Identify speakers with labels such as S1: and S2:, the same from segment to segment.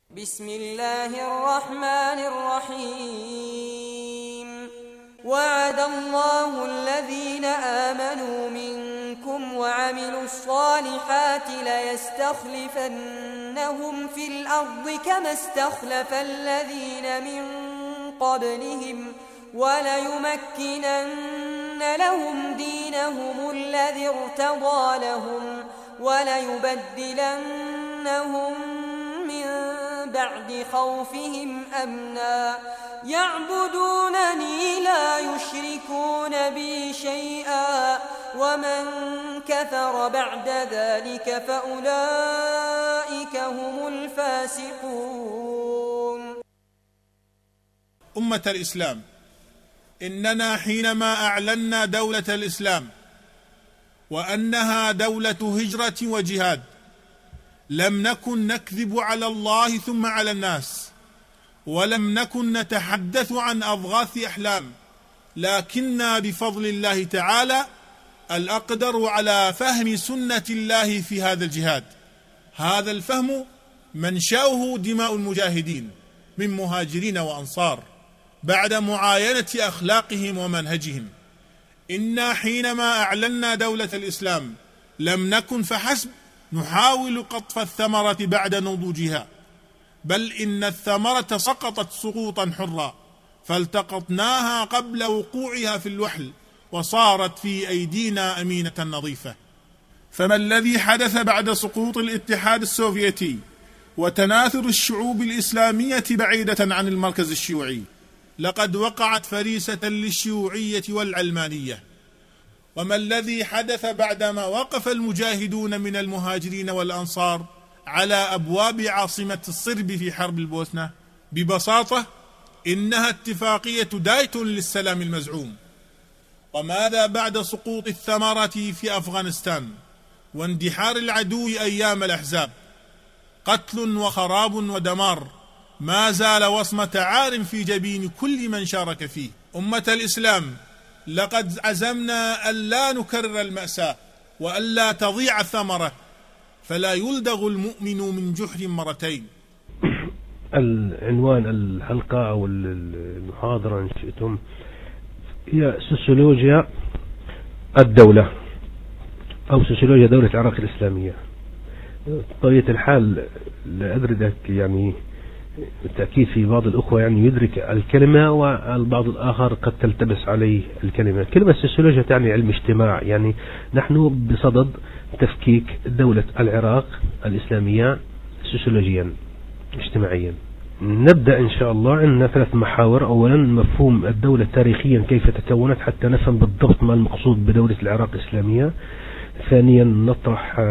S1: بسم الله الرحمن الرحيم وعد الله الذين آمنوا منكم وعملوا الصالحات ليستخلفنهم في الأرض كما استخلف الذين من قبلهم وليمكنن لهم دينهم الذي ارتضى لهم وليبدلنهم من بعد خوفهم أمنا يعبدونني لا يشركون بي شيئا ومن كفر بعد ذلك فأولئك هم الفاسقون.
S2: أمة الإسلام، إننا حينما أعلنا دولة الإسلام وأنها دولة هجرة وجهاد لم نكن نكذب على الله ثم على الناس، ولم نكن نتحدث عن أضغاث أحلام، لكننا بفضل الله تعالى الأقدر على فهم سنة الله في هذا الجهاد. هذا الفهم منشأه دماء المجاهدين من مهاجرين وأنصار بعد معاينة أخلاقهم ومنهجهم. إنا حينما أعلنا دولة الإسلام لم نكن فحسب نحاول قطف الثمرة بعد نضوجها، بل إن الثمرة سقطت سقوطا حرا فالتقطناها قبل وقوعها في الوحل وصارت في أيدينا أمينة نظيفة. فما الذي حدث بعد سقوط الاتحاد السوفيتي وتناثر الشعوب الإسلامية بعيدة عن المركز الشيوعي؟ لقد وقعت فريسة للشيوعية والعلمانية. وما الذي حدث بعدما وقف المجاهدون من المهاجرين والأنصار على أبواب عاصمة الصرب في حرب البوسنة؟ ببساطة إنها اتفاقية دايتون للسلام المزعوم. وماذا بعد سقوط الثمرة في أفغانستان واندحار العدو أيام الأحزاب؟ قتل وخراب ودمار ما زال وصمة عار في جبين كل من شارك فيه. أمة الإسلام، لقد عزمنا ألا نكرر المأساة وألا تضيع الثمرة، فلا يلدغ المؤمن من جحر مرتين.
S3: العنوان الحلقة أو المحاضرة إن شئتم هي سوسيولوجيا الدولة أو سوسيولوجيا دولة العراق الإسلامية. بطبيعة الحال لا أدرك يعني بالتأكيد في بعض الأخوة يعني يدرك الكلمة والبعض الآخر قد تلتبس عليه الكلمة. كلمة السوسيولوجيا تعني علم اجتماع، يعني نحن بصدد تفكيك دولة العراق الإسلامية سوسيولوجيا اجتماعيا. نبدأ إن شاء الله. عندنا 3 محاور. أولا مفهوم الدولة تاريخيا كيف تكونت حتى نفهم بالضبط ما المقصود بدولة العراق الإسلامية. ثانيا نطرح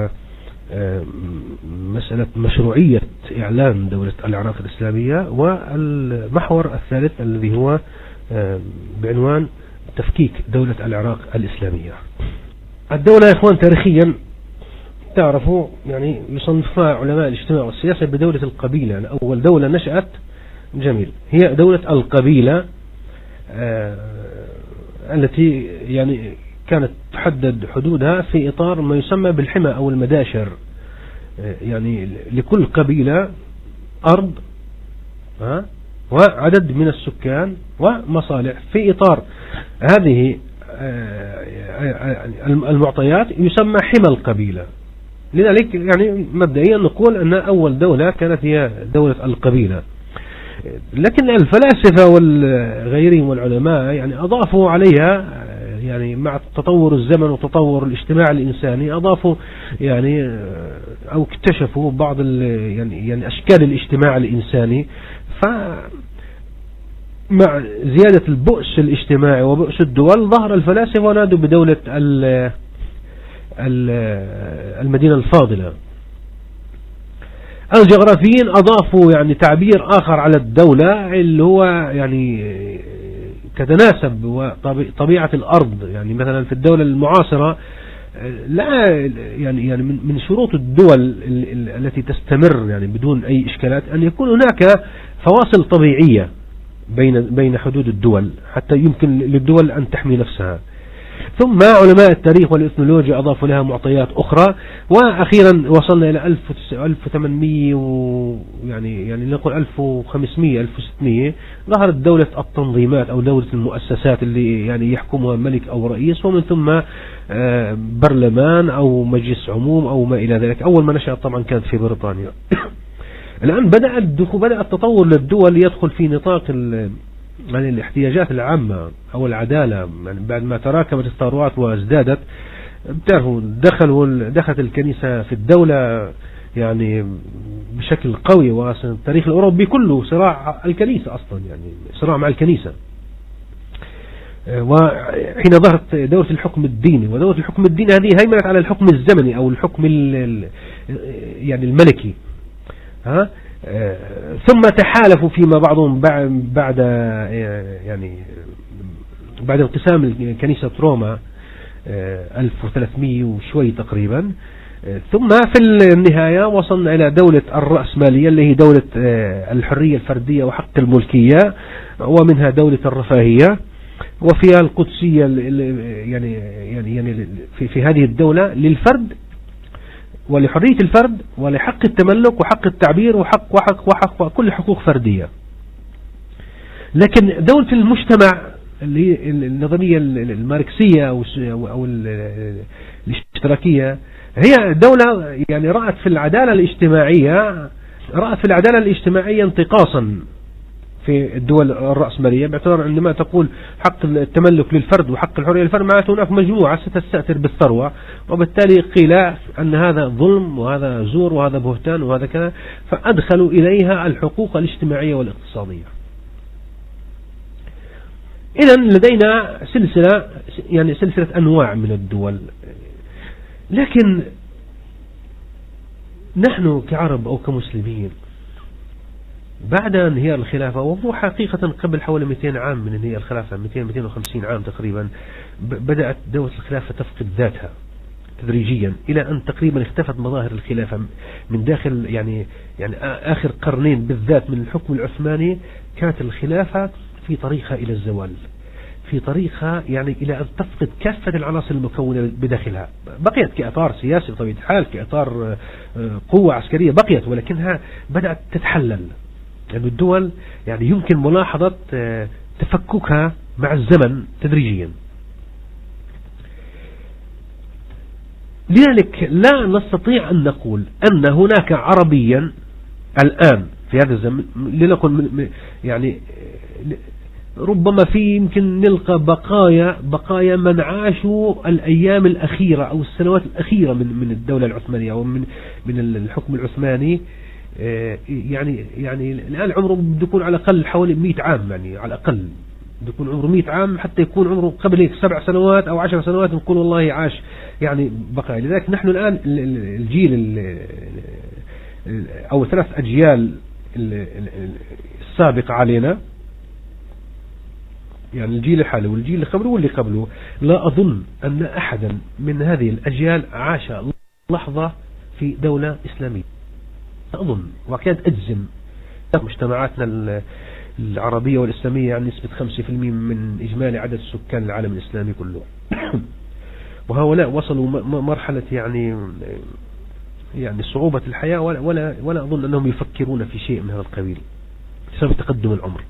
S3: مسألة مشروعية إعلان دولة العراق الإسلامية. والمحور الثالث الذي هو بعنوان تفكيك دولة العراق الإسلامية. الدولة يا إخوان تاريخيا تعرفوا يعني يصنفها علماء الاجتماع والسياسة بدولة القبيلة. يعني أول دولة نشأت جميل هي دولة القبيلة التي يعني كانت تحدد حدودها في إطار ما يسمى بالحمى أو المداشر. يعني لكل قبيلة أرض وعدد من السكان ومصالح. في إطار هذه المعطيات يسمى حمى القبيلة. لذلك يعني مبدئيا نقول أن أول دولة كانت هي دولة القبيلة. لكن الفلاسفة والغيرهم والعلماء يعني أضافوا عليها يعني مع تطور الزمن وتطور الاجتماع الإنساني أضافوا يعني أو اكتشفوا بعض يعني أشكال الاجتماع الإنساني. فمع زيادة البؤس الاجتماعي وبؤس الدول ظهر الفلاسفة ونادوا بدولة المدينة الفاضلة. الجغرافيين أضافوا يعني تعبير آخر على الدولة اللي هو يعني تتناسب وطبيعة الأرض. يعني مثلا في الدولة المعاصرة لا يعني من شروط الدول التي تستمر يعني بدون أي إشكالات أن يكون هناك فواصل طبيعية بين حدود الدول حتى يمكن للدول أن تحمي نفسها. ثم علماء التاريخ والإثنولوجيا أضافوا لها معطيات أخرى، وأخيرا وصلنا إلى 1800 يعني نقول 1500 1600 ظهرت دولة التنظيمات أو دولة المؤسسات اللي يعني يحكمها ملك أو رئيس، ومن ثم برلمان أو مجلس عموم أو ما إلى ذلك. أول ما نشأت طبعا كانت في بريطانيا. الآن بدأ التطور للدول يدخل في نطاق يعني الاحتياجات العامة أو العدالة، يعني بعد ما تراكمت الثروات وازدادت. بتعرفوا دخلت الكنيسة في الدولة يعني بشكل قوي، والتاريخ الأوروبي كله صراع الكنيسة أصلا، يعني صراع مع الكنيسة. وحين ظهرت دولة الحكم الديني، ودولة الحكم الديني هذه هيمنت على الحكم الزمني أو الحكم يعني الملكي. ثم تحالفوا فيما بعضهم بعد انقسام كنيسة روما 1300 وشوي تقريبا. ثم في النهاية وصلنا إلى دولة الرأسمالية اللي هي دولة الحرية الفردية وحق الملكية، ومنها دولة الرفاهية، وفيها القدسية يعني في هذه الدولة للفرد ولحرية الفرد ولحق التملك وحق التعبير وحق كل حقوق فردية. لكن دولة المجتمع اللي هي النظرية الماركسية أو الاشتراكية هي دولة يعني رأت في العدالة الاجتماعية انتقاصا في الدول الرأسمالية، باعتبار عندما تقول حق التملك للفرد وحق الحرية للفرد معناته هناك مجموعة ستستأثر بالثروة، وبالتالي قيل أن هذا ظلم وهذا زور وهذا بهتان وهذا كذا، فأدخلوا إليها الحقوق الاجتماعية والاقتصادية. إذن لدينا سلسلة أنواع من الدول. لكن نحن كعرب أو كمسلمين بعد انهيار الخلافة، وهو حقيقة قبل حوالي 200 عام من انهيار الخلافة، 250 عام تقريبا، بدأت دولة الخلافة تفقد ذاتها تدريجيا إلى أن تقريبا اختفت مظاهر الخلافة من داخل يعني آخر قرنين بالذات من الحكم العثماني. كانت الخلافة في طريقها إلى الزوال، في طريقها يعني إلى أن تفقد كافة العناصر المكونة بداخلها. بقيت كإطار سياسي بطبيعة الحال، كإطار قوة عسكرية بقيت، ولكنها بدأت تتحلل. يعني الدول يعني يمكن ملاحظة تفككها مع الزمن تدريجيا. لذلك لا نستطيع أن نقول أن هناك عربيا الآن في هذا الزمن، لنقل يعني ربما يمكن نلقى بقايا من عاشوا الأيام الأخيرة أو السنوات الأخيرة من الدولة العثمانية أو من الحكم العثماني. يعني الآن عمره بده يكون على الأقل حوالي 100 عام، يعني على الأقل بده يكون عمره 100 عام حتى يكون عمره قبل هيك 7 سنوات أو 10 سنوات نقول والله عاش يعني بقايا. لذلك نحن الآن الجيل أو 3 أجيال السابقة علينا، يعني الجيل الحالي والجيل اللي قبله واللي قبله، لا أظن أن أحدا من هذه الأجيال عاش لحظة في دولة إسلامية. أظن وكاد أجزم مجتمعاتنا العربية والإسلامية يعني نسبة 5% من إجمالي عدد سكان العالم الإسلامي كله. وهؤلاء وصلوا مرحلة يعني صعوبة الحياة، ولا أظن أنهم يفكرون في شيء من هذا القبيل بسبب تقدم العمر.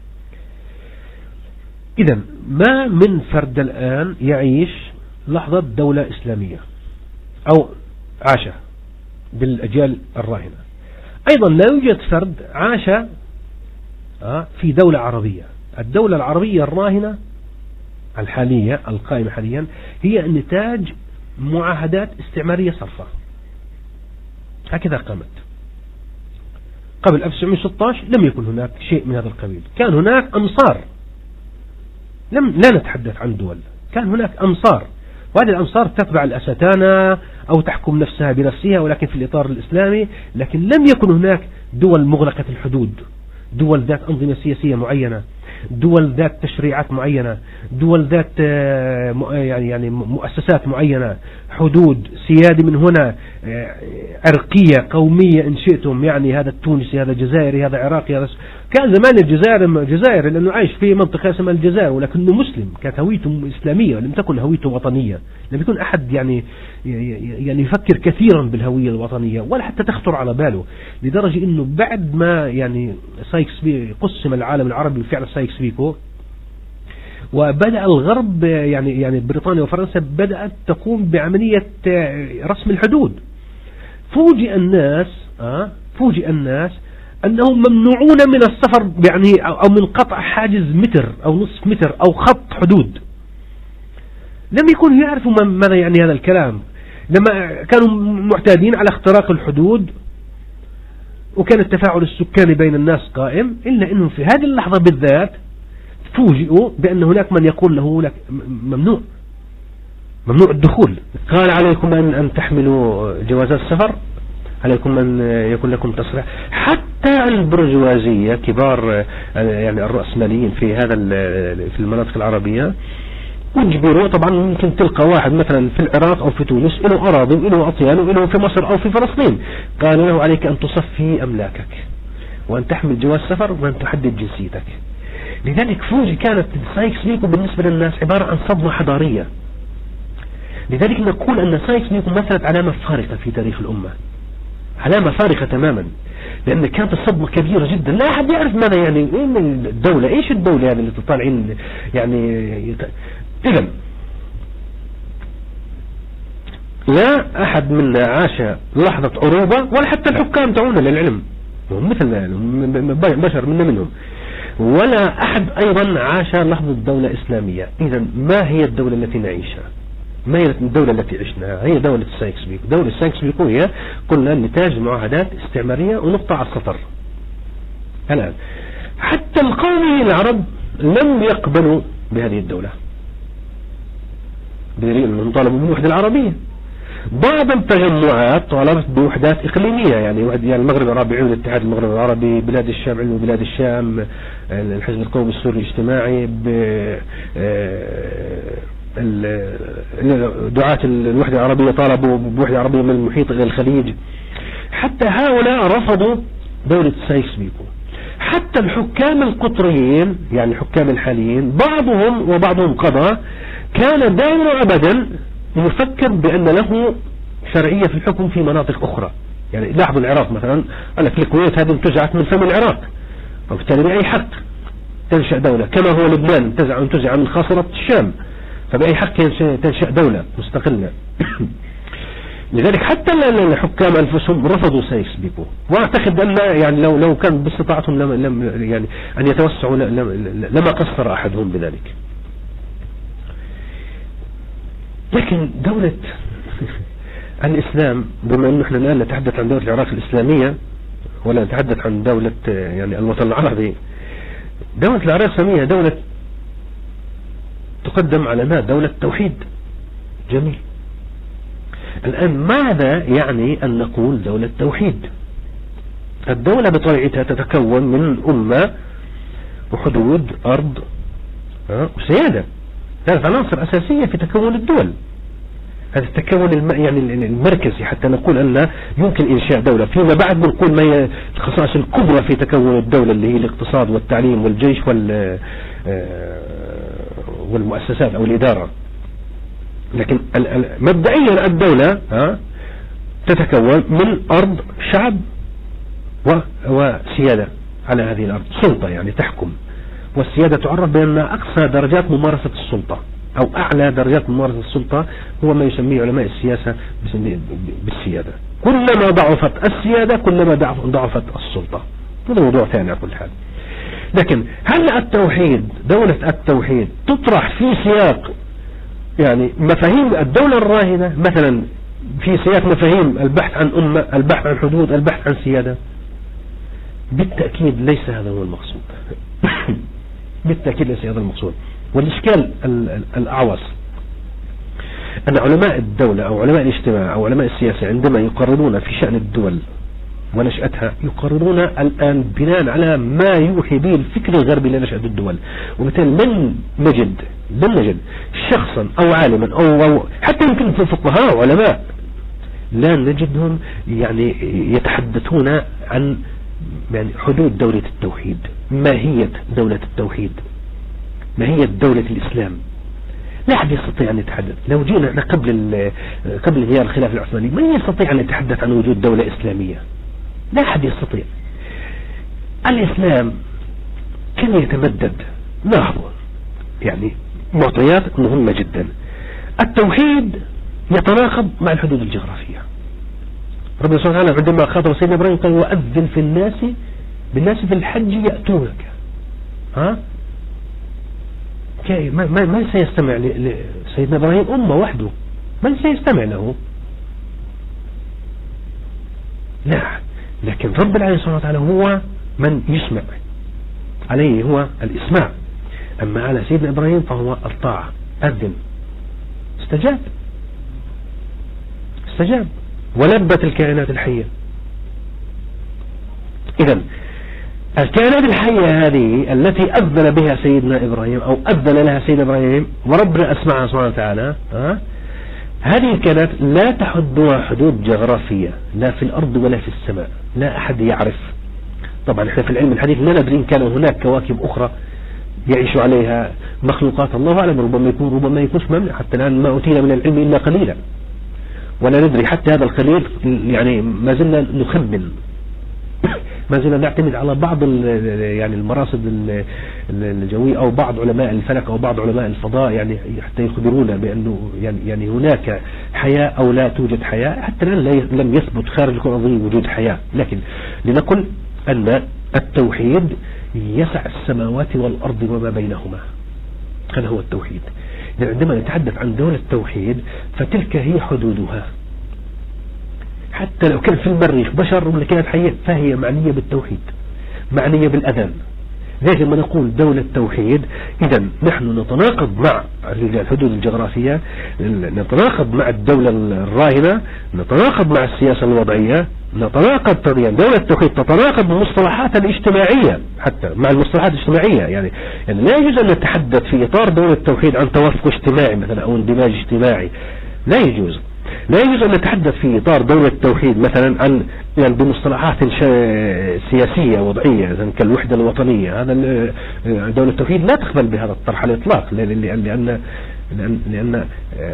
S3: إذن ما من فرد الآن يعيش لحظة دولة إسلامية أو عاش بالأجيال الراهنة. أيضا لا يوجد فرد عاش في دولة عربية. الدولة العربية الراهنة الحالية القائمة حاليا هي نتاج معاهدات استعمارية صرفة، هكذا قامت. قبل 1916 لم يكن هناك شيء من هذا القبيل، كان هناك أمصار، لا نتحدث عن دول، كان هناك أمصار، وهذه الأمصار تتبع الأستانة أو تحكم نفسها بنفسها ولكن في الإطار الإسلامي. لكن لم يكن هناك دول مغلقة الحدود، دول ذات أنظمة سياسية معينة، دول ذات تشريعات معينة، دول ذات يعني مؤسسات معينة، حدود، سيادة من هنا، عرقية، قومية إن شئتم، يعني هذا التونسي، هذا الجزائري، هذا عراقي، هذا كان زمان الجزائر لأنه عايش في منطقة اسمها الجزائر، ولكنه مسلم، كانت هويته إسلامية، لم تكن هويته وطنية. لم يكن أحد يعني يفكر كثيرا بالهوية الوطنية ولا حتى تخطر على باله، لدرجة إنه بعد ما يعني سايكس بيكو قسم العالم العربي بفعل سايكس بيكو، وبدأ الغرب يعني بريطانيا وفرنسا بدأت تقوم بعملية رسم الحدود. فوجئ الناس أنهم ممنوعون من السفر يعني أو من قطع حاجز متر أو نصف متر أو خط حدود. لم يكونوا يعرفوا ماذا يعني هذا الكلام، لما كانوا معتادين على اختراق الحدود، وكان التفاعل السكاني بين الناس قائم، إلا أنهم في هذه اللحظة بالذات فوجئوا بأن هناك من يقول له لك ممنوع الدخول. قال عليكم أن تحملوا جوازات السفر، عليكم أن يكون لكم تصريح. حتى البرجوازية كبار يعني الرأسماليين في المناطق العربية اجبروا. طبعا ممكن تلقى واحد مثلا في العراق أو في تونس له أراضي وله أطيان وله في مصر أو في فلسطين، قال له عليك أن تصفي أملاكك وأن تحمل جواز سفر وأن تحدد جنسيتك. لذلك كانت سايكس بيكو بالنسبة للناس عبارة عن صدمة حضارية. لذلك نقول أن سايكس بيكو مثلت علامة فارقة في تاريخ الأمة، علامة فارقة تماما، لأن كانت الصدمة كبيرة جدا. لا أحد يعرف ماذا يعني الدولة، إيش الدولة يعني اللي تطالعين يعني. إذن لا أحد منا عاش لحظة عروبة، ولا حتى الحكام تعونا للعلم مثل بشر منا منهم، ولا أحد أيضا عاش لحظة دولة إسلامية. إذن ما هي الدولة التي نعيشها؟ ما هي الدولة التي عشناها؟ هي دولة سايكس بيكو. دولة سايكس بيكو هي قلنا نتاج معاهدات استعمارية ونقطة على السطر. الآن حتى القوميين العرب لم يقبلوا بهذه الدولة، بدليل أنهم طالبوا بالوحدة العربية. بعض التجمعات طالبت بوحدات إقليمية، يعني المغرب العربي عمل الاتحاد المغرب العربي، بلاد الشام علم بلاد الشام، الحزب القومي السوري الاجتماعي، دعاة الوحدة العربية طالبوا بوحدة عربية من المحيط إلى الخليج. حتى هؤلاء رفضوا دولة سايكس بيكو. حتى الحكام القطريين يعني الحكام الحاليين بعضهم قضى كان دائما أبدا يفكر بأن له شرعية في الحكم في مناطق أخرى. يعني لاحظوا العراق مثلا، قال لك الكويت هذه انتزعت من فم العراق، وبالتالي بأي حق تنشأ دولة، كما هو لبنان انتزع من خاصرة الشام، فبأي حق تنشأ دولة مستقلة. لذلك حتى الحكام أنفسهم رفضوا سايكس بيكو، واعتقد أن يعني لو كان باستطاعتهم لم يعني أن يتوسعوا لما قصر أحدهم بذلك. لكن دولة الإسلام، بما أنه احنا الآن نتحدث عن دولة العراق الإسلامية ولا نتحدث عن دولة يعني الوطن العربي، دولة العراق الإسلامية دولة تقدم علامات دولة توحيد. جميل. الآن ماذا يعني أن نقول دولة توحيد؟ الدولة بطبيعتها تتكون من أمة وحدود أرض وسيادة، ثلاث عناصر أساسية في تكون الدول. هذا التكون يعني المركزي حتى نقول أن يمكن إنشاء دولة. فيما بعد بنقول ما هي الخصائص الكبرى في تكون الدولة اللي هي الاقتصاد والتعليم والجيش والمؤسسات أو الإدارة. لكن مبدئيا الدولة تتكون من أرض، شعب، وسيادة على هذه الأرض، سلطة يعني تحكم. والسيادة تعرف بأن أقصى درجات ممارسة السلطة أو أعلى درجات ممارسة السلطة هو ما يسميه علماء السياسة بالسيادة. كلما ضعفت السيادة كلما ضعفت السلطة. هذا موضوع ثاني على كل حال. لكن هل التوحيد، دولة التوحيد تطرح في سياق يعني مفاهيم الدولة الراهنة مثلا، في سياق مفاهيم البحث عن أمة، البحث عن حدود، البحث عن سيادة؟ بالتأكيد ليس هذا هو المقصود. بالتأكيد ليس هذا المقصود. والإشكال الأعوص أن علماء الدولة أو علماء الاجتماع أو علماء السياسة عندما يقررون في شأن الدول ونشأتها يقررون الآن بناء على ما يوحي به الفكر الغربي لنشأة الدول. وبالتالي لن نجد شخصا أو عالما أو حتى يمكن في فقهاء وعلماء لا نجدهم يعني يتحدثون عن يعني حدود دولة التوحيد، ماهية دولة التوحيد، ماهية دولة الإسلام. لا أحد يستطيع أن يتحدث. لو جينا قبل انهيار الخلافة العثمانية من يستطيع أن يتحدث عن وجود دولة إسلامية؟ لا أحد يستطيع. الإسلام كان يتمدد. لاحظوا يعني معطيات مهمة جدا. التوحيد يتناقض مع الحدود الجغرافية. ربنا سبحانه وتعالى عندما خاطب سيدنا إبراهيم قال وأذن بالناس في الحج يأتونك. من سيستمع لسيدنا إبراهيم؟ أمة وحده، من سيستمع له؟ لا، لكن رب العالمين سبحانه وتعالى هو من يسمع، عليه هو الإسماع. أما على سيدنا إبراهيم فهو الطاعة. أذن، استجاب ولبت الكائنات الحية. إذن الكائنات الحية هذه التي أذن بها سيدنا إبراهيم أو أذن لها سيدنا إبراهيم وربنا أسمعها سبحانه وتعالى، هذه الكائنات لا تحدها حدود جغرافية لا في الأرض ولا في السماء، لا أحد يعرف. طبعا احنا في العلم الحديث لا ندري إن كان هناك كواكب أخرى يعيش عليها مخلوقات، الله أعلم، ربما يكون ربما يكونش ممنع. حتى الآن ما أوتينا من العلم إلا قليلا، ولا ندري حتى هذا القليل، يعني ما زلنا نخمن، ما زلنا نعتمد على بعض يعني المراصد الجوية أو بعض علماء الفلك أو بعض علماء الفضاء يعني حتى يخبرونا بأنه يعني هناك حياة أو لا توجد حياة. حتى الآن لم يثبت خارج الكرة الأرضية وجود حياة، لكن لنقل أن التوحيد يسع السماوات والأرض وما بينهما. هذا هو التوحيد. عندما نتحدث عن دولة التوحيد فتلك هي حدودها. حتى لو كان في المريخ بشر ولا كانت حية فهي معنية بالتوحيد، معنية بالأذان. لازم ما نقول دولة توحيد إذن نحن نتناقض مع الحدود الجغرافية، نتناقض مع الدولة الراهنة، نتناقض مع السياسة الوضعية، نتناقض يعني دولة التوحيد تتناقض بالمصطلحات الاجتماعية، حتى مع المصطلحات الاجتماعية. يعني لا يجوز أن نتحدث في إطار دولة التوحيد عن توافق اجتماعي مثلا أو اندماج اجتماعي، لا يجوز. لا يجوز أن نتحدث في إطار دولة التوحيد مثلا عن يعني بمصطلحات سياسية وضعية كالوحدة الوطنية. هذا دولة التوحيد لا تقبل بهذا الطرح على الإطلاق، لأن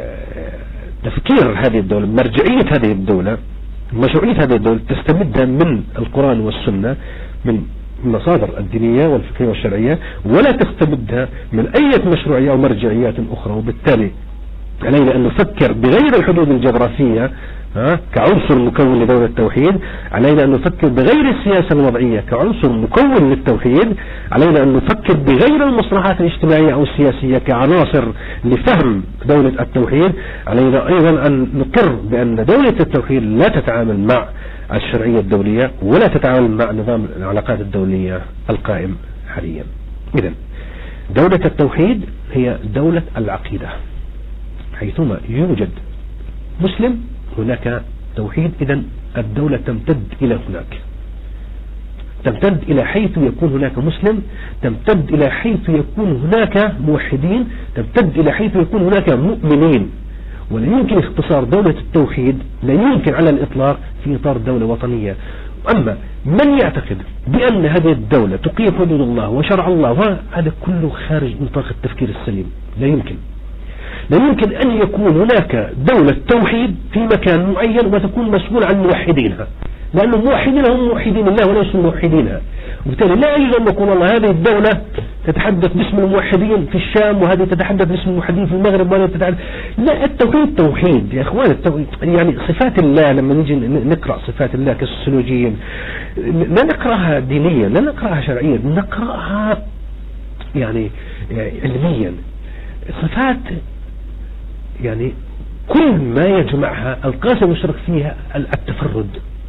S3: تفكير هذه الدولة، مرجعية هذه الدولة، مشروعية هذه الدولة تستمد من القرآن والسنة، من المصادر الدينية والفقهية والشرعية، ولا تستمدها من أي مشروعية أو مرجعيات أخرى. وبالتالي علينا أن نفكر بغير الحدود الجغرافية كعنصر مكون لدولة التوحيد، علينا أن نفكر بغير السياسة الوضعية كعنصر مكون للتوحيد، علينا أن نفكر بغير المصطلحات الاجتماعية أو السياسية كعناصر لفهم دولة التوحيد. علينا أيضا أن نقر بأن دولة التوحيد لا تتعامل مع الشرعية الدولية ولا تتعامل مع نظام العلاقات الدولية القائم حاليا. إذن دولة التوحيد هي دولة العقيدة. حيثما يوجد مسلم هناك توحيد. إذن الدولة تمتد إلى هناك، تمتد إلى حيث يكون هناك مسلم، تمتد إلى حيث يكون هناك موحدين، تمتد إلى حيث يكون هناك مؤمنين. ولا يمكن اختصار دولة التوحيد، لا يمكن على الإطلاق في إطار دولة وطنية. أما من يعتقد بأن هذه الدولة تقيم حدود الله وشرع الله، هذا كله خارج نطاق التفكير السليم. لا يمكن أن يكون هناك دولة توحيد في مكان معين وتكون مسؤول عن موحدينها، لأن الموحدين هم موحدين الله وليسوا موحدينها. وبالتالي لا يجوز أن نقول والله هذه الدولة تتحدث باسم الموحدين في الشام وهذه تتحدث باسم الموحدين في المغرب وهذه تتحدث. لا، التوحيد توحيد يا إخوان. يعني صفات الله لما نيجي نقرأ صفات الله كالسلوجيين لا نقرأها دينيا، لا نقرأها شرعيا، نقرأها يعني علميا. صفات يعني كل ما يجمعها القاسم المشترك فيها التفرد،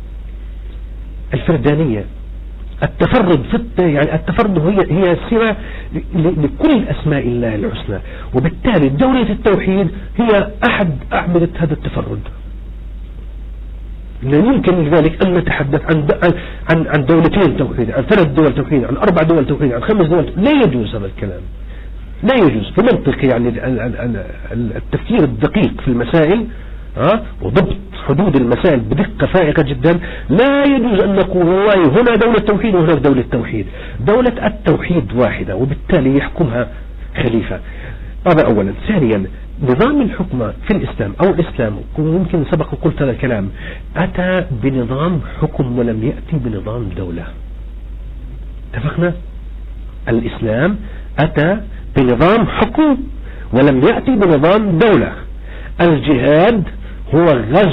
S3: الفردانية، التفرد يعني التفرد هي صفة لكل أسماء الله الحسنى. وبالتالي دولة التوحيد هي أحد أعمدة هذا التفرد. لا يمكن لذلك أن نتحدث عن دولتين توحيد، عن 3 دول توحيد، عن 4 دول توحيد، عن 5 دول. لا يجوز هذا الكلام، لا يجوز في منطق يعني التفكير الدقيق في المسائل وضبط حدود المسائل بدقة فائقة جدا. لا يجوز أن نقول والله هنا دولة توحيد وهناك دولة توحيد. دولة التوحيد واحدة وبالتالي يحكمها خليفة. هذا أولا. ثانيا نظام الحكم في الإسلام أو الإسلام ممكن سبق وقلت هذا الكلام أتى بنظام حكم ولم يأتي بنظام دولة. اتفقنا؟ الإسلام أتى بنظام حكم ولم يأتي بنظام دولة. الجهاد هو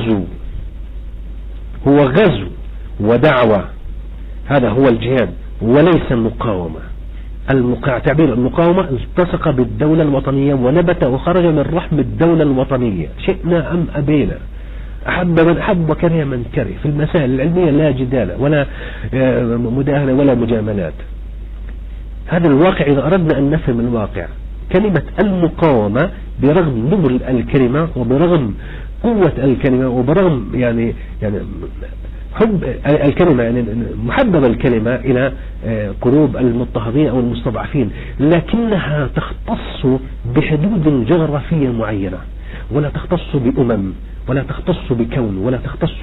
S3: غزو ودعوة، هذا هو الجهاد وليس المقاومة. تعبير المقاومة التصق بالدولة الوطنية ونبت وخرج من رحم الدولة الوطنية، شئنا أم أبينا، أحب من أحب وكره من كره. في المسائل العلمية لا جدال ولا مداهنة ولا مجاملات. هذا الواقع إذا أردنا أن نفهم الواقع. كلمة المقاومة برغم نبل الكلمة وبرغم قوة الكلمة وبرغم يعني حب الكلمة يعني محبب الكلمة إلى قلوب المضطهدين أو المستضعفين، لكنها تختص بحدود جغرافية معينة، ولا تختص بأمم، ولا تختص بكون، ولا تختص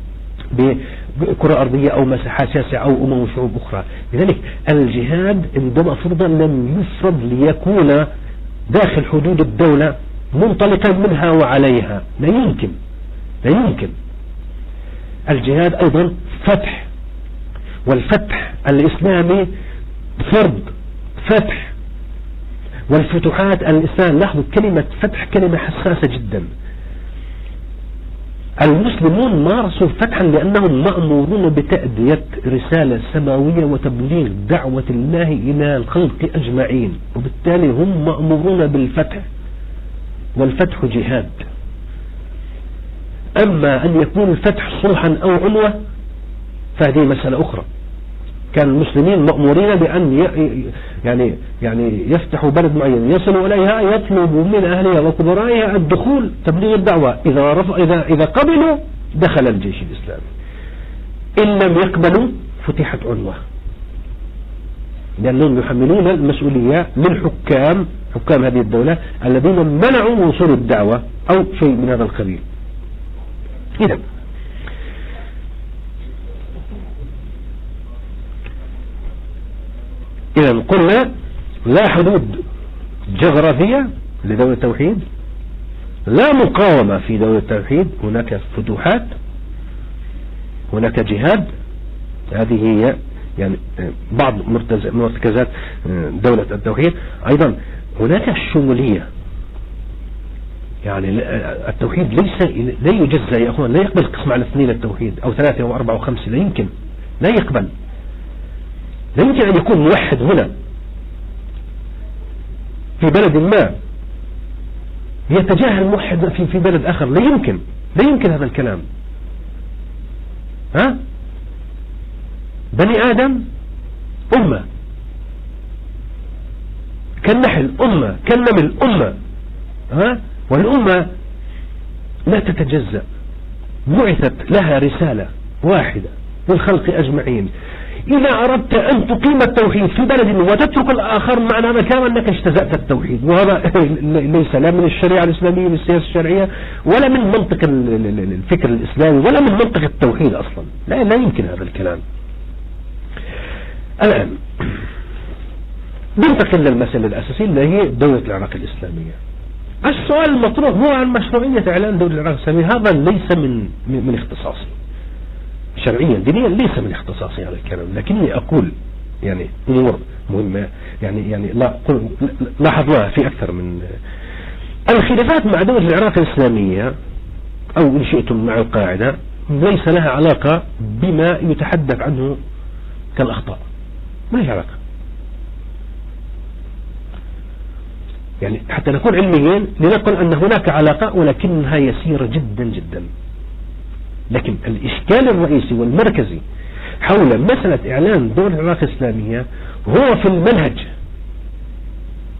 S3: بكرة أرضية أو مساحات شاسعة أو أمم وشعوب أخرى. لذلك الجهاد عندما فرض لم يفرض ليكون داخل حدود الدولة منطلقا منها وعليها، لا يمكن. الجهاد أيضا فتح، والفتح الإسلامي فرض فتح، والفتوحات الإسلام. لاحظوا كلمة فتح كلمة حساسة جدا. المسلمون مارسوا فتحا لأنهم مأمورون بتأدية رسالة سماوية وتبليغ دعوة الله إلى الخلق أجمعين، وبالتالي هم مأمورون بالفتح، والفتح جهاد. أما أن يكون الفتح صلحا أو عنوة فهذه مسألة أخرى. كان المسلمين مأمورين بأن يعني يفتحوا بلد معين، يصلوا إليها، يطلبوا من أهلها وكبرائها الدخول تبليغ الدعوة. إذا قبلوا دخل الجيش الإسلامي، إن لم يقبلوا فتحت عنوة، لأنهم يحملون المسؤولية حكام هذه الدولة الذين منعوا وصول الدعوة أو شيء من هذا القبيل. إذا قلنا لا حدود جغرافية لدولة التوحيد، لا مقاومة في دولة التوحيد، هناك فتوحات، هناك جهاد. هذه هي يعني بعض مرتكزات دولة التوحيد. أيضا هناك الشمولية، يعني التوحيد لا يجزأ يا أخوان، لا يقبل قسم على 2 التوحيد أو 3 أو 4 أو 5، لا يقبل أن يكون موحد هنا في بلد ما يتجاهل موحد في بلد آخر. لا يمكن هذا الكلام. بني آدم أمة كالنحل، أمة كالنمل، أمة والأمة لا تتجزأ، بعثت لها رسالة واحدة للخلق أجمعين. إذا أردت أن تقيم التوحيد في بلد وتترك الآخر، معنى هذا كان أنك اجتزأت التوحيد، وهذا ليس لا من الشريعة الإسلامية، من السياسة الشرعية، ولا من منطق الفكر الإسلامي، ولا من منطق التوحيد أصلا. لا يمكن هذا الكلام. الآن ننتقل للمسألة الأساسية اللي هي دولة العراق الإسلامية. السؤال المطروح هو عن مشروعية إعلان دولة العراق الإسلامية. هذا ليس من اختصاصي شرعيا دينيا، ليس من اختصاصي هذا الكلام، لكني أقول يعني أمور مهمة يعني لاحظناها في أكثر من الخلافات مع دولة العراق الإسلامية، أو إن شئتم مع القاعدة، ليس لها علاقة بما يتحدث عنه كالأخطاء، ما لها علاقة. يعني حتى نكون علميين لنقل أن هناك علاقة ولكنها يسيرة جدا جدا. لكن الإشكال الرئيسي والمركزي حول مسألة إعلان دولة العراق الإسلامية هو في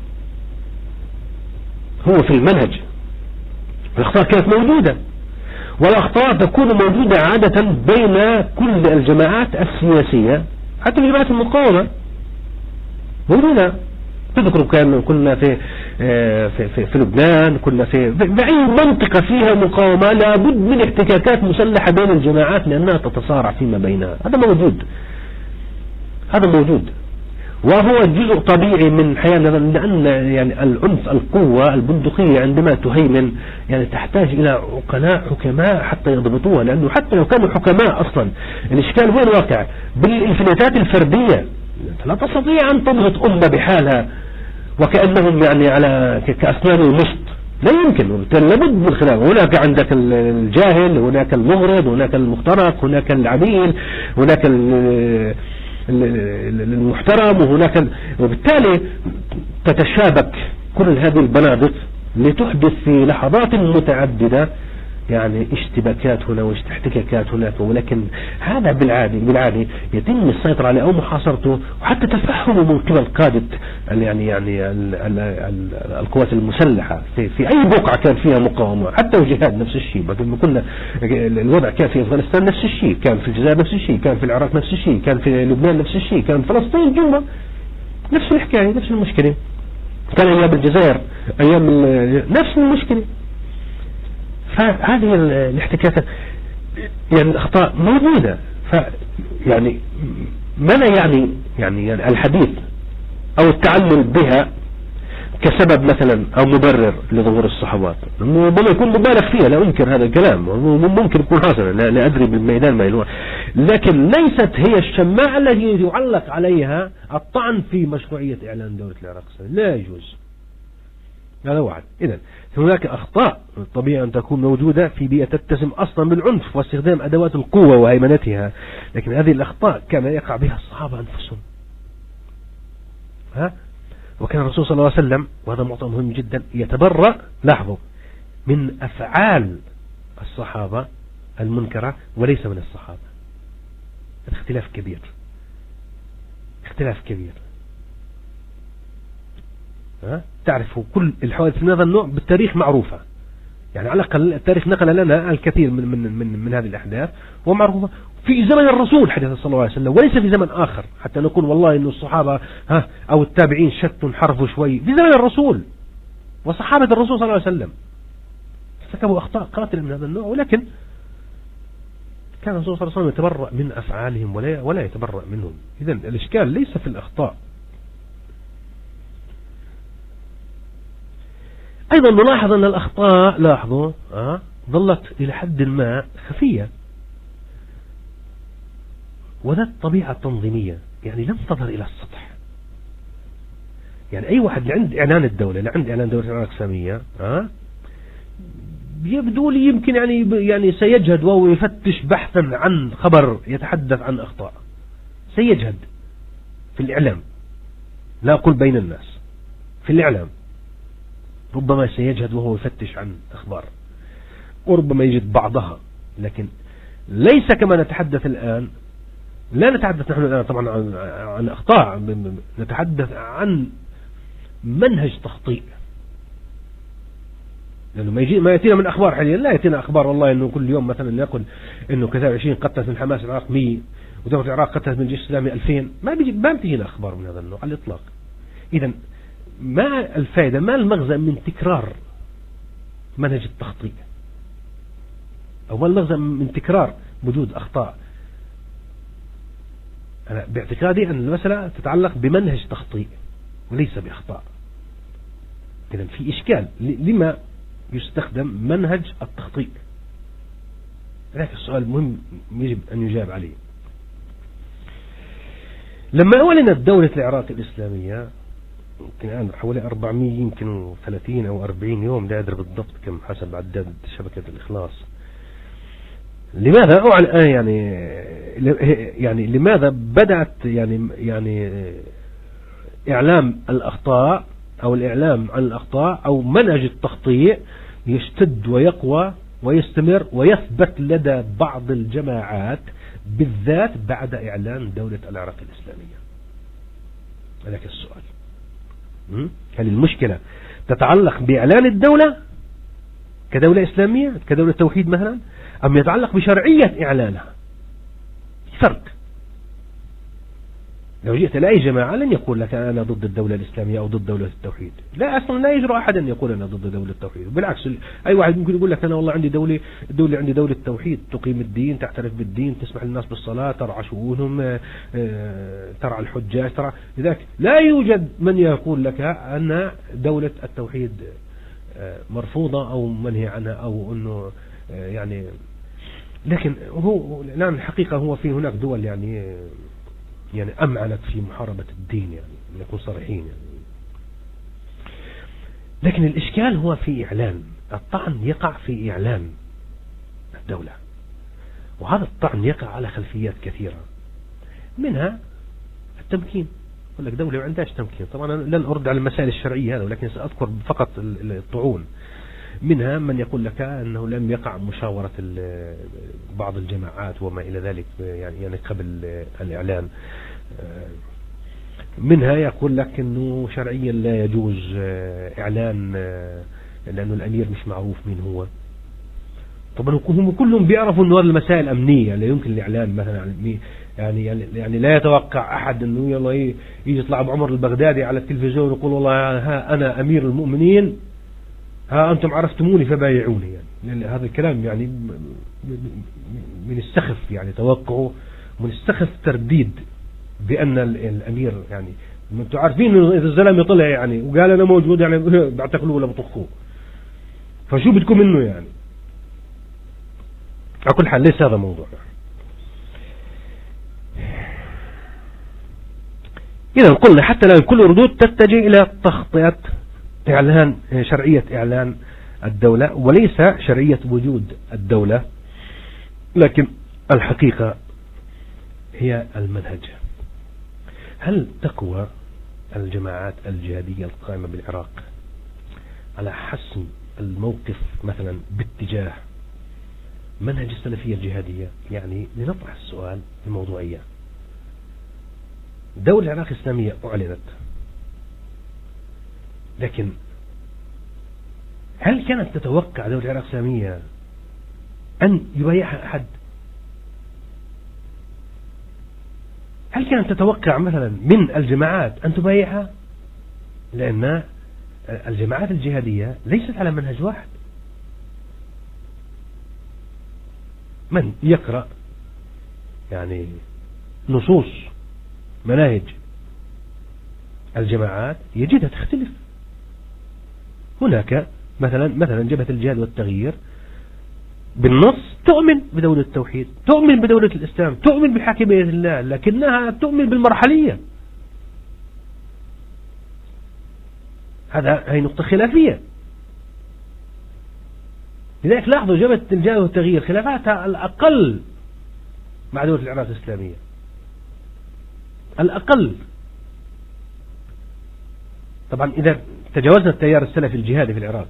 S3: المنهج. الأخطاء كانت موجودة، والأخطاء تكون موجودة عادة بين كل الجماعات السياسية، حتى في جماعات المقاومة موجودة. تذكروا كنا في لبنان، كنا في أي منطقة فيها مقاومة لابد من احتكاكات مسلحة بين الجماعات لأنها تتصارع فيما بينها. هذا موجود وهو جزء طبيعي من حياتنا، لأن يعني العنف، القوة البندقية عندما تهيمن يعني تحتاج إلى حكماء حتى يضبطوها، لأنه حتى لو كانوا حكماء أصلا الإشكال وين واقع؟ بالانفلاتات الفردية. لا تستطيع أن تضغط أمة بحالها وكأنهم يعني على كأسنان المشط، لا يمكن. لابد من خلاف. هناك عندك الجاهل، هناك المغرض، هناك المخترق، هناك العديل، هناك المحترم، وبالتالي تتشابك كل هذه البنادق لتحدث في لحظات متعددة يعني اشتباكات هنا واحتكاكات هناك. ولكن هذا بالعادي يتم السيطرة عليه أو محاصرته وحتى تفهمه من قبل قادة يعني القوات المسلحة في أي بقعة كان فيها مقاومة، حتى الجهاد نفس الشيء. كنا الوضع كان في أفغانستان نفس الشيء، كان في الجزائر نفس الشيء، كان في العراق نفس الشيء، كان في لبنان نفس الشيء، كان في فلسطين جوا نفس الحكاية، نفس المشكلة. كان أيام الجزائر أيام نفس المشكلة. فهذه الاحتكاكات يعني الأخطاء موجودة. يعني ماذا يعني الحديث أو التعلل بها كسبب مثلا أو مبرر لظهور الصحوات؟ ربما يكون مبالغ فيها، لا أنكر هذا الكلام، ممكن يكون حاصلا، لا أدري بالميدان ما يلوح، لكن ليست هي الشماعة التي يعلق عليها الطعن في مشروعية إعلان دولة العراق. لا يجوز، هذا واحد. إذن هناك أخطاء طبيعي أن تكون موجودة في بيئة تتسم أصلا بالعنف واستخدام أدوات القوة وهيمنتها، لكن هذه الأخطاء كان يقع بها الصحابة أنفسهم. وكان الرسول صلى الله عليه وسلم، وهذا معطى مهم جدا، يتبرأ، لاحظوا، من أفعال الصحابة المنكرة وليس من الصحابة. اختلاف كبير. تعرفوا كل الحوادث من هذا النوع بالتاريخ معروفة، يعني على الأقل التاريخ نقل لنا الكثير من هذه الأحداث ومعروفة في زمن الرسول حديث صلى الله عليه وسلم، وليس في زمن آخر حتى نقول والله إنه الصحابة أو التابعين شتوا انحرفوا شوي. في زمن الرسول وصحابة الرسول صلى الله عليه وسلم ارتكبوا أخطاء قاتلة من هذا النوع، ولكن كان الرسول صلى الله عليه وسلم يتبرأ من أفعالهم ولا يتبرأ منهم. إذن الإشكال ليس في الأخطاء. أيضا نلاحظ أن الأخطاء، لاحظوا، ظلت إلى حد ما خفية وذات طبيعة تنظيمية، يعني لم تظهر إلى السطح. يعني أي واحد لعند إعلان الدولة، لعند إعلان دولة العراق الإسلامية، يبدو لي يمكن يعني سيجهد وهو يفتش بحثا عن خبر يتحدث عن أخطاء، سيجهد في الإعلام، لا أقول بين الناس، في الإعلام ربما سيجهد وهو يفتش عن أخبار، وربما يجد بعضها، لكن ليس كما نتحدث الآن. لا نتحدث نحن الآن طبعا عن أخطاء، نتحدث عن منهج تخطيء. لأنه ما يأتينا من أخبار حاليا، لا يأتينا أخبار والله إنه كل يوم مثلا يقول إنه كذا 20 قتلت من حماس العراق 100 ودولة العراق قتلت من الجيش الإسلامي 2000. ما بتجينا أخبار من هذا النوع على الإطلاق. إذا ما الفائدة، ما المغزى من تكرار منهج التخطيط، أو ما المغزى من تكرار وجود أخطاء؟ أنا باعتقادي أن المسألة تتعلق بمنهج تخطيط وليس بأخطاء. إذا في إشكال، لما يستخدم منهج التخطيط؟ هذا السؤال مهم يجب أن يجاب عليه. لما أعلنت دولة العراق الإسلامية يمكن الآن حوالي 400 يمكن 30 أو 40 يوم، لا أدري بالضبط كم حسب عداد شبكة الإخلاص. لماذا يعني لماذا بدأت يعني إعلام الأخطاء أو الإعلام عن الأخطاء أو منهج التخطيط يشتد ويقوى ويستمر ويثبت لدى بعض الجماعات بالذات بعد إعلان دولة العراق الإسلامية؟ هذا السؤال. هل المشكلة تتعلق بإعلان الدولة كدولة إسلامية كدولة توحيد مثلا، أم يتعلق بشرعية إعلانها. فرق. لو جئت إلى أي جماعة لن يقول لك أنا ضد الدولة الإسلامية أو ضد دولة التوحيد. لا، أصلا لا يجرؤ أحد أن يقول أنا ضد دولة التوحيد. بالعكس، أي واحد ممكن يقول لك أنا والله عندي عندي دولة توحيد، تقيم الدين، تعترف بالدين، تسمح للناس بالصلاة، ترعى شؤونهم، ترعى الحجاج، لذلك لا يوجد من يقول لك أن دولة التوحيد مرفوضة أو منهي عنها أو أنه يعني. لكن هو الآن الحقيقة هو في هناك دول يعني أمعنت في محاربة الدين، يعني نكون صريحين يعني. لكن الإشكال هو في إعلان. الطعن يقع في إعلان الدولة، وهذا الطعن يقع على خلفيات كثيرة، منها التمكين. يقول لك دولة ما عندهاش تمكين. طبعا أنا لن أرد على المسائل الشرعية هذا، ولكن سأذكر فقط الطعون. منها من يقول لك أنه لم يقع مشاورة بعض الجماعات وما إلى ذلك يعني قبل الإعلان. منها يقول لك أنه شرعيا لا يجوز إعلان لأنه الأمير مش معروف مين هو. طبعا هم كلهم بيعرفوا أنه هذه المسائل أمنية، لا يمكن الإعلان مثلا يعني لا يتوقع أحد أنه يلا يجي يطلع أبو عمر البغدادي على التلفزيون ويقول والله ها أنا أمير المؤمنين، ها أنتم عرفتموني فبايعوني. يعني هذا الكلام يعني من السخف، يعني توقعه من السخف ترديد بأن الأمير يعني أنتم عارفين إنه إذا الزلمة طلع يعني وقال أنا موجود يعني بعتقلوه ولا بطخوه، فشو بدكم منه يعني. على كل حال ليس هذا موضوع. إذا قلنا حتى لو كل ردود تتجه إلى تخطئة إعلان شرعية إعلان الدولة وليس شرعية وجود الدولة، لكن الحقيقة هي المنهج. هل تقوى الجماعات الجهادية القائمة بالعراق على حسم الموقف مثلا باتجاه منهج السلفية الجهادية؟ يعني لنطرح السؤال بموضوعية. دولة العراق الإسلامية أعلنت، لكن هل كانت تتوقع دولة العراق الإسلامية أن يبايعها أحد؟ هل كانت تتوقع مثلا من الجماعات أن تبايعها؟ لأن الجماعات الجهادية ليست على منهج واحد. من يقرأ يعني نصوص مناهج الجماعات يجدها تختلف. هناك مثلا جبهة الجهاد والتغيير بالنص تؤمن بدولة التوحيد، تؤمن بدولة الإسلام، تؤمن بحاكمية الله، لكنها تؤمن بالمرحلية. هي نقطة خلافية. لذلك لاحظوا جبهة الجهاد والتغيير خلافاتها الأقل مع دولة العراق الإسلامية، الأقل. طبعا إذا تجاوزنا التيار السلفي الجهادي في العراق،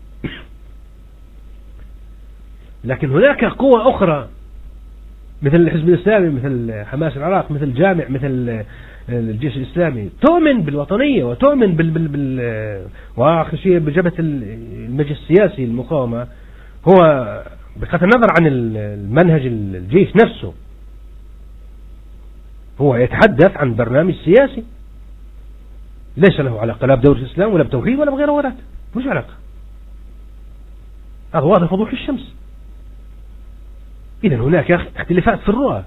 S3: لكن هناك قوى أخرى مثل الحزب الإسلامي، مثل حماس العراق، مثل جامع، مثل الجيش الإسلامي، تؤمن بالوطنية وتؤمن وآخر شيء بجبهة المجلس السياسي المقاومة. هو بغض النظر عن المنهج الجيش نفسه، هو يتحدث عن برنامج سياسي ليس له علاقة لا بدولة الإسلام ولا بتوحيد ولا بغيره ولا مش علاقة. هذا واضح وضوح الشمس. إذن هناك اختلافات في الرؤى،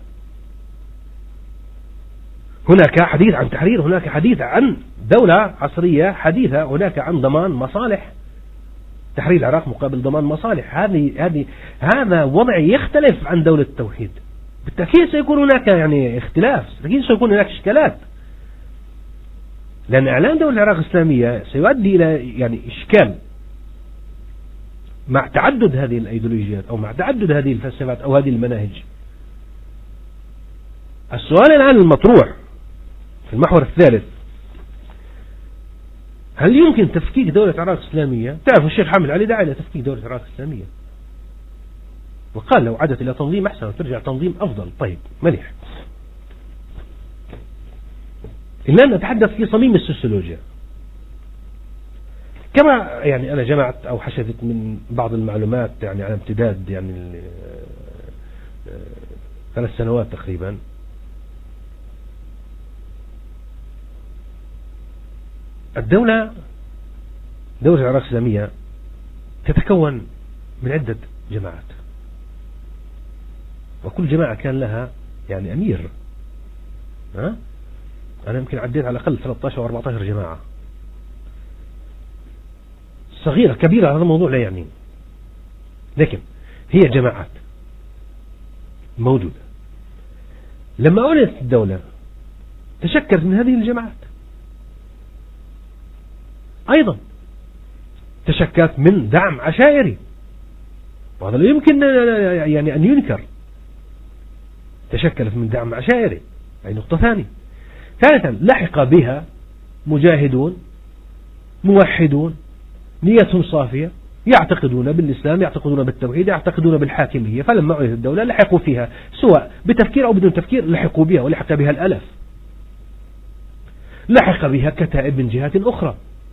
S3: هناك حديث عن تحرير، هناك حديث عن دولة عصرية حديثة، هناك عن ضمان مصالح، تحرير العراق مقابل ضمان مصالح. هذا وضع يختلف عن دولة التوحيد. بالتأكيد سيكون هناك يعني اختلاف، بالتأكيد سيكون هناك إشكالات، لأن إعلان دولة العراق الإسلامية سيؤدي إلى يعني إشكال مع تعدد هذه الأيديولوجيات أو مع تعدد هذه الفلسفات أو هذه المناهج. السؤال الآن المطروح في المحور الثالث: هل يمكن تفكيك دولة العراق الإسلامية؟ تعرف الشيخ حامد علي دعا إلى تفكيك دولة العراق الإسلامية، وقال لو عادت إلى تنظيم أحسن وترجع تنظيم أفضل. طيب مليح. الآن نتحدث في صميم السوسيولوجيا. كما يعني أنا جمعت أو حشدت من بعض المعلومات يعني على امتداد يعني 3 سنوات تقريبا. دولة العراق الإسلامية تتكون من عدة جماعات، وكل جماعة كان لها يعني أمير. أنا يمكن عديت على الأقل 13 أو 14 جماعة، صغيرة كبيرة هذا الموضوع لا يعني، لكن هي جماعات موجودة. لما أولت الدولة تشكلت من هذه الجماعات، أيضا تشكلت من دعم عشائري، وهذا لا يمكن يعني أن ينكر. تشكلت من دعم عشائري، أي نقطة ثانية. ثالثا لحق بها مجاهدون موحدون نيتهم صافية، يعتقدون بالإسلام، يعتقدون بالتوحيد، يعتقدون بالحاكمية، فلما عرفت الدولة لحقوا فيها سواء بتفكير أو بدون تفكير، لحقوا بها ولحق بها الألف. لحق بها كتائب من جهات أخرى.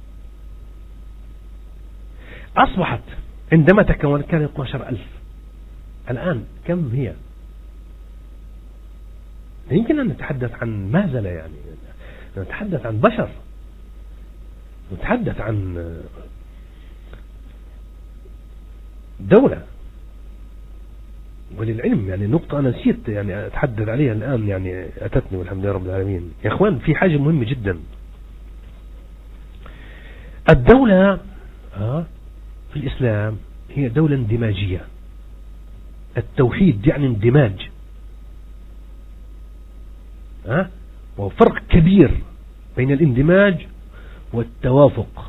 S3: أصبحت عندما تكون كانت 12,000، الآن كم هي؟ يمكن أن نتحدث عن مهزلة، يعني نتحدث عن بشر، نتحدث عن دولة. وللعلم يعني نقطة أنا نسيت يعني أتحدث عليها الآن، يعني أتتني والحمد لله رب العالمين. يا إخوان في حاجة مهمة جدا، الدولة في الإسلام هي دولة اندماجية. التوحيد يعني اندماج، وفرق كبير بين الاندماج والتوافق.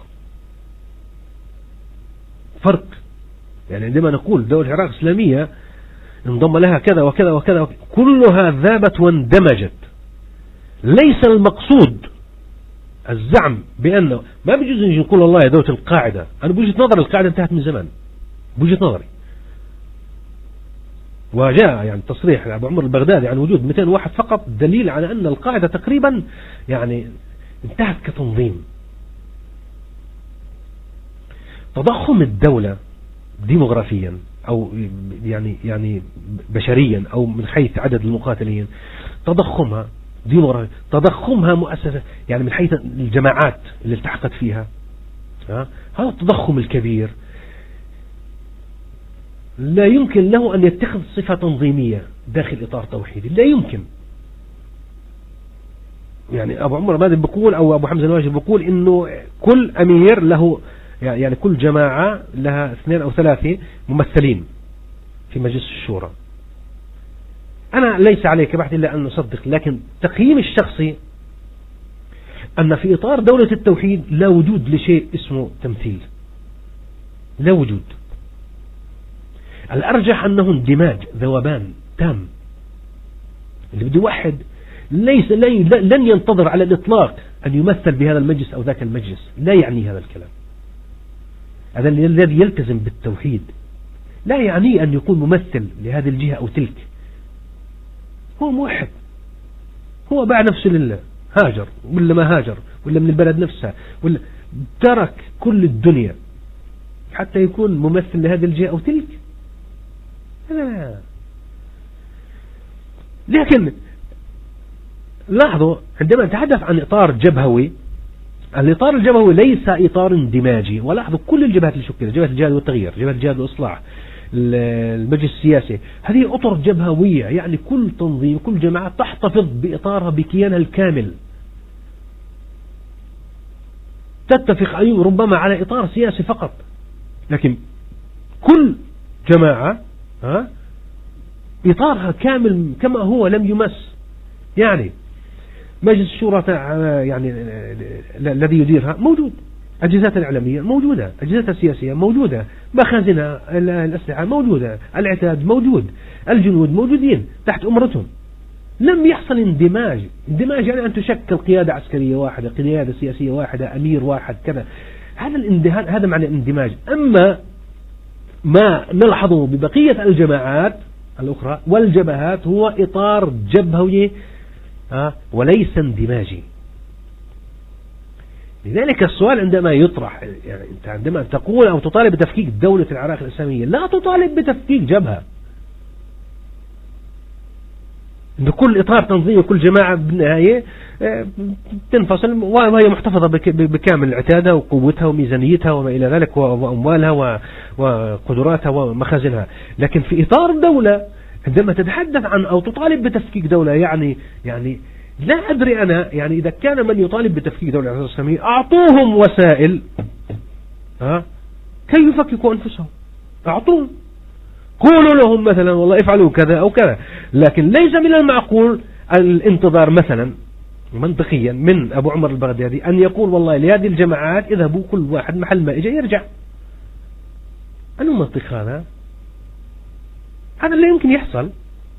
S3: فرق، يعني عندما نقول دولة العراق الإسلامية انضم لها كذا وكذا وكذا، كلها ذابت واندمجت. ليس المقصود الزعم بأنه ما بيجوز نجي نقول والله يا دولة القاعدة. أنا بوجهة نظر القاعدة انتهت من زمان، بوجهة نظري. وجاء يعني تصريح أبو عمر البغدادي عن وجود 200 واحد فقط، دليل على أن القاعدة تقريبا يعني انتهت كتنظيم. تضخم الدولة ديموغرافيا أو يعني بشريا أو من حيث عدد المقاتلين، تضخمها ديموغرافيا، تضخمها مؤسسة، يعني من حيث الجماعات اللي التحقت فيها، هذا التضخم الكبير لا يمكن له أن يتخذ صفة تنظيمية داخل إطار توحيدي، لا يمكن. يعني أبو عمر البغدادي بيقول أو أبو حمزة الواجد بيقول إنه كل أمير له، يعني كل جماعة لها 2 أو 3 ممثلين في مجلس الشورى. أنا ليس عليك بحث إلا أن نصدق، لكن تقييم الشخصي أن في إطار دولة التوحيد لا وجود لشيء اسمه تمثيل، لا وجود. الأرجح أنه اندماج، ذوبان تام. اللي بده يوحد لن ينتظر على الإطلاق أن يمثل بهذا المجلس أو ذاك المجلس، لا يعني هذا الكلام. هذا الذي يلتزم بالتوحيد لا يعني أن يكون ممثل لهذه الجهة أو تلك. هو موحد، هو باع نفسه لله، هاجر ولا ما هاجر ولا من البلد نفسها ولا ترك كل الدنيا حتى يكون ممثل لهذه الجهة أو تلك. لكن لاحظوا عندما نتحدث عن إطار جبهوي، الإطار الجبهوي ليس إطار اندماجي. ولاحظوا كل الجبهات اللي شكلت، جبهة الجهاد والتغيير، جبهة الجهاد والإصلاح، المجلس السياسي، هذه أطر جبهوية، يعني كل تنظيم كل جماعة تحتفظ بإطارها بكيانها الكامل، تتفق أيوم ربما على إطار سياسي فقط، لكن كل جماعة إطارها كامل كما هو لم يمس. يعني مجلس الشورى يعني الذي يديرها موجود، أجهزتها الإعلامية موجودة، أجهزتها السياسية موجودة، مخازنها الأسلحة موجودة، العتاد موجود، الجنود موجودين تحت أمرتهم. لم يحصل اندماج. اندماج يعني أن تشكل قيادة عسكرية واحدة، قيادة سياسية واحدة، أمير واحد كذا. هذا معنى الاندماج. أما ما نلحظه ببقية الجماعات الأخرى والجبهات هو إطار جبهوي وليس اندماجي. لذلك السؤال عندما يطرح، يعني أنت عندما تقول أو تطالب بتفكيك دولة العراق الإسلامية، لا تطالب بتفكيك جبهة، إن كل إطار تنظيمي وكل جماعة بالنهاية تنفصل وهي محتفظة بكامل عتادها وقوتها وميزانيتها وما إلى ذلك وأموالها وقدراتها ومخازنها. لكن في إطار الدولة عندما تتحدث عن أو تطالب بتفكيك دولة يعني لا أدري أنا يعني إذا كان من يطالب بتفكيك دولة الإسلامية أعطوهم وسائل كي يفككوا أنفسهم. أعطوهم، قولوا لهم مثلا والله افعلوا كذا أو كذا. لكن ليس من المعقول الانتظار مثلا منطقيا من أبو عمر البغدادي أن يقول والله لهذه الجماعات اذهبوا كل واحد محل ما إجا يرجع. أنه منطق هذا لا يمكن يحصل،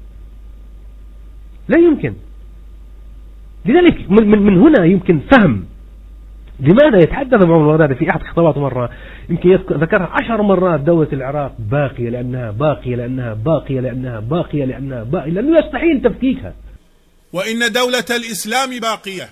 S3: لا يمكن. لذلك من هنا يمكن فهم لماذا يتحدث ابو عمر البغدادي في أحد خطاباته مرة يمكن ذكرها 10 مرات دولة العراق باقية لأنها باقية لأنها باقية لأنها باقية لأنها باقية، لأنه يستحيل تفكيكها.
S2: وإن دولة الإسلام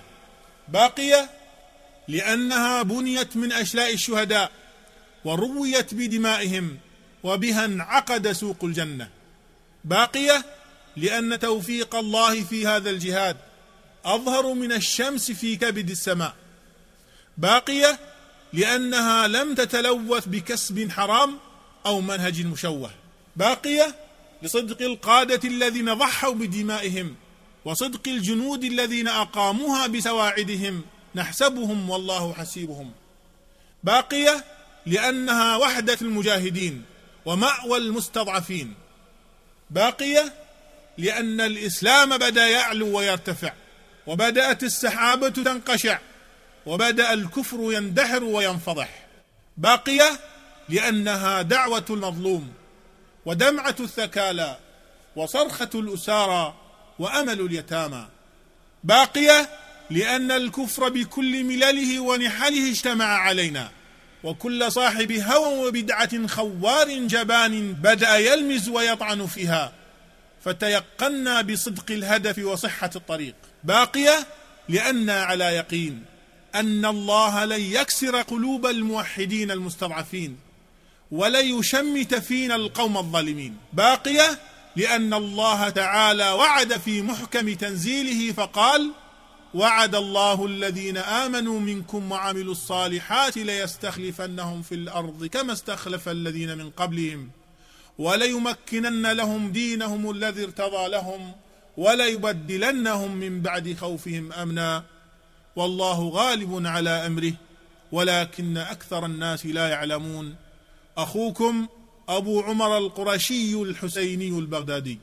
S2: باقية لأنها بنيت من أشلاء الشهداء ورويت بدمائهم وبها انعقد سوق الجنة. باقية لأن توفيق الله في هذا الجهاد أظهر من الشمس في كبد السماء. باقية لأنها لم تتلوث بكسب حرام أو منهج مشوه. باقية لصدق القادة الذين ضحوا بدمائهم وصدق الجنود الذين أقاموها بسواعدهم نحسبهم والله حسيبهم. باقية لأنها وحدة المجاهدين ومأوى المستضعفين. باقية لأن الإسلام بدأ يعلو ويرتفع، وبدأت السحابة تنقشع، وبدأ الكفر يندحر وينفضح. باقية لأنها دعوة المظلوم ودمعة الثكالى وصرخة الأسارى وأمل اليتامى. باقية لأن الكفر بكل ملله ونحله اجتمع علينا، وكل صاحب هوى وبدعة خوار جبان بدأ يلمز ويطعن فيها، فتيقنا بصدق الهدف وصحة الطريق. باقية لأننا على يقين أن الله لن يكسر قلوب الموحدين المستضعفين ولن يشمت فينا القوم الظالمين. باقية لأن الله تعالى وعد في محكم تنزيله فقال: وعد الله الذين آمنوا منكم وعملوا الصالحات ليستخلفنهم في الأرض كما استخلف الذين من قبلهم وليمكنن لهم دينهم الذي ارتضى لهم وليبدلنهم من بعد خوفهم أمنا والله غالب على أمره ولكن أكثر الناس لا يعلمون. أخوكم أبو عمر القرشي الحسيني البغدادي.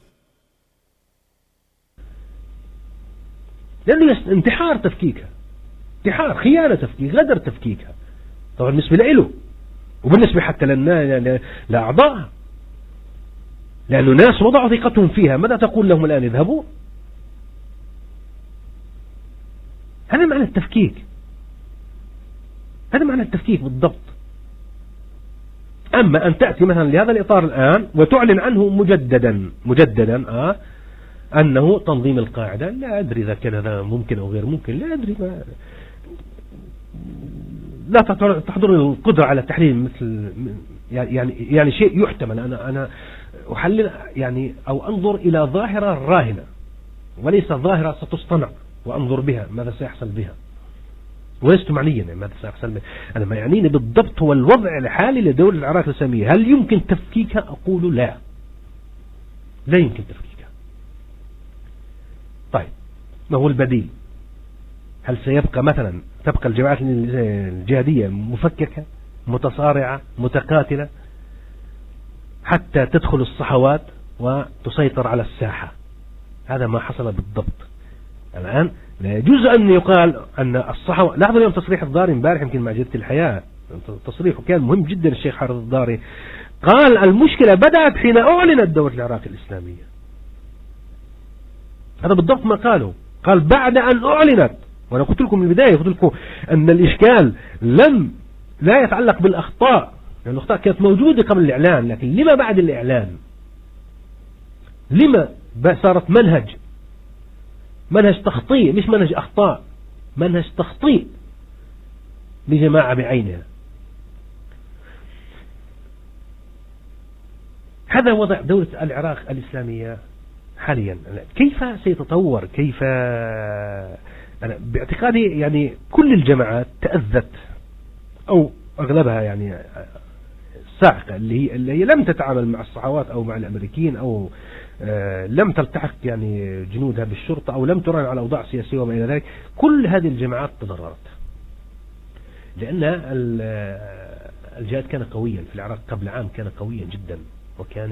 S3: لأنه انتحار تفكيكها، انتحار، خيانة تفكيك، غدر تفكيكها، طبعا بالنسبة له وبالنسبة حتى لأعضائها، لأنه ناس وضعوا ثقتهم فيها. ماذا تقول لهم الآن؟ اذهبوا. هذا معنى التفكيك، هذا معنى التفكيك بالضبط. أما أن تأتي مثلا لهذا الإطار الآن وتعلن عنه مجددا أنه تنظيم القاعدة، لا أدري إذا كان هذا ممكن أو غير ممكن، لا أدري، لا تحضر القدرة على التحليل مثل يعني شيء يحتمل. أنا أحلل يعني أو أنظر إلى ظاهرة راهنة وليس ظاهرة ستصطنع وأنظر بها ماذا سيحصل بها، ولست معنيا ماذا سيحصل بها. أنا ما يعنيني بالضبط هو الوضع الحالي لدولة العراق الإسلامية. هل يمكن تفكيكها؟ أقول لا يمكن تفكيكها. طيب ما هو البديل؟ هل سيبقى مثلا تبقى الجماعات الجهادية مفككة متصارعة متقاتلة حتى تدخل الصحوات وتسيطر على الساحة؟ هذا ما حصل بالضبط. الآن لا يجوز أن يقال أن الصحوة، لاحظوا اليوم تصريح الضاري امبارح يمكن مع جريدة الحياة، تصريحه كان مهم جدا. الشيخ حارث الضاري قال المشكلة بدأت حين أعلنت دولة العراق الإسلامية. هذا بالضبط ما قال بعد أن أعلنت. وأنا قلت لكم من البداية، قلت لكم أن الإشكال لا يتعلق بالأخطاء، لأن الأخطاء كانت موجودة قبل الإعلان، لكن لما بعد الإعلان؟ لما صارت منهج تخطيء، مش منهج أخطاء، منهج تخطيء لجماعة بعينها. هذا وضع دولة العراق الإسلامية حاليا. كيف سيتطور؟ كيف؟ أنا باعتقادي يعني كل الجماعات تأذت أو أغلبها يعني الساحقة اللي هي لم تتعامل مع الصحوات أو مع الأمريكيين أو لم تلتحق يعني جنودها بالشرطة أو لم تراهن على أوضاع سياسية وما إلى ذلك. كل هذه الجماعات تضررت لأن الجهاد كان قويا في العراق قبل عام، كان قويا جدا وكان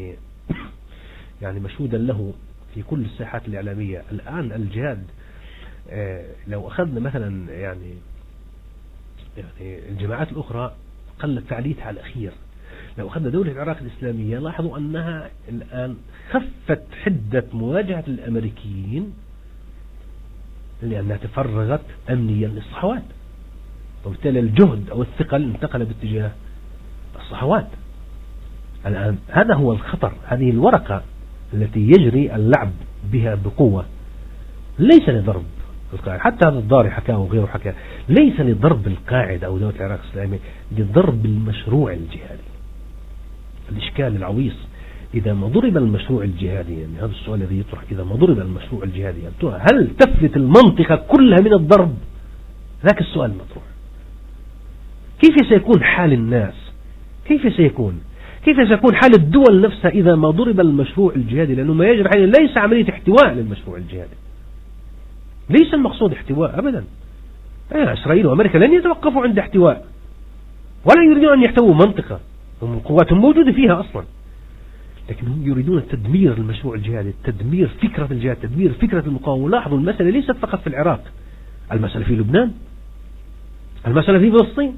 S3: يعني مشهودا له في كل الساحات الإعلامية. الآن الجهاد لو أخذنا مثلا يعني الجماعات الأخرى قل فعاليتها الأخير. لو أخذنا دولة العراق الإسلامية لاحظوا أنها الآن خفت حدة مواجهة الأمريكيين لأنها تفرغت أمنيا للصحوات، وبالتالي الجهد أو الثقل انتقل باتجاه الصحوات. الآن هذا هو الخطر، هذه الورقة التي يجري اللعب بها بقوة، ليس لضرب القاعدة. حتى هذا الضاري حكاه وغيره حكاه، ليس لضرب القاعدة أو دولة العراق الإسلامية، لضرب المشروع الجهادي. الإشكال العويص إذا ما ضرب المشروع الجهادي، يعني هذا السؤال الذي يطرح، إذا ما ضرب المشروع الجهادي هل تفلت المنطقة كلها من الضرب؟ ذاك السؤال مطروح. كيف سيكون حال الناس؟ كيف سيكون حال الدول نفسها إذا ما ضرب المشروع الجهادي؟ لأنه ما يجري حاليا ليس عملية احتواء للمشروع الجهادي، ليس المقصود احتواء أبدا. إسرائيل وأمريكا لن يتوقفوا عند احتواء، ولا يريدون أن يحتووا منطقة هم قواتهم موجودة فيها أصلا، لكنهم يريدون تدمير المشروع الجهادي، تدمير فكرة الجهاد، تدمير فكرة المقاومة. لاحظوا المسألة ليست فقط في العراق، المسألة في لبنان، المسألة في فلسطين.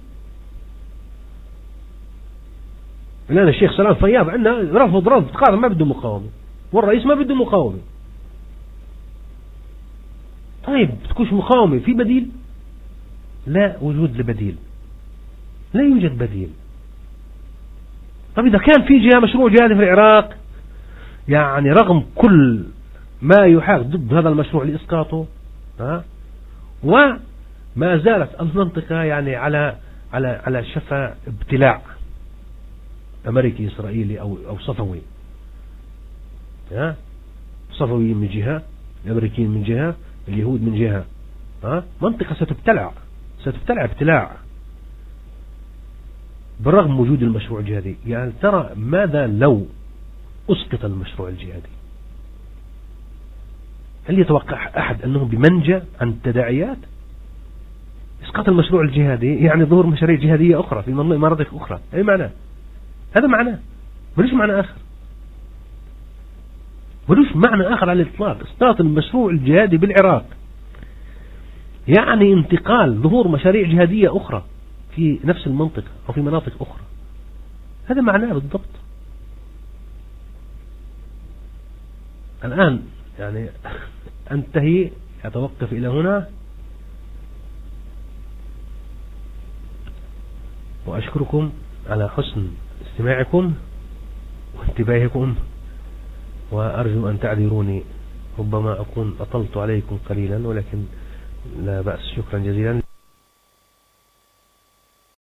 S3: الآن الشيخ سلام فياض عندنا رفض قال ما بده مقاومة، والرئيس ما بده مقاومة. طيب تكونش مقاومة، في بديل؟ لا وجود لبديل، لا يوجد بديل. طب إذا كان في مشروع جهادي في العراق، يعني رغم كل ما يحاول ضد هذا المشروع لإسقاطه، وما زالت المنطقة يعني على شفا ابتلاع أمريكي إسرائيلي أو صفوي، صفوي من جهة، الأمريكيين من جهة، اليهود من جهة، منطقة ستبتلع ابتلاع برغم وجود المشروع الجهادي. يعني ترى ماذا لو أسقط المشروع الجهادي؟ هل يتوقع أحد أنه بمنجى عن التداعيات؟ إسقاط المشروع الجهادي يعني ظهور مشاريع جهادية أخرى في مناطق أخرى. أي معناه؟ هذا معناه، ملوش معنى آخر، ملوش معنى آخر على الإطلاق. إسقاط المشروع الجهادي بالعراق يعني انتقال ظهور مشاريع جهادية أخرى في نفس المنطقة أو في مناطق أخرى. هذا معناه بالضبط. الآن يعني أنتهي، أتوقف إلى هنا، وأشكركم على حسن استماعكم وانتباهكم، وأرجو أن تعذروني، ربما أكون أطلت عليكم قليلا، ولكن لا بأس. شكرا جزيلا.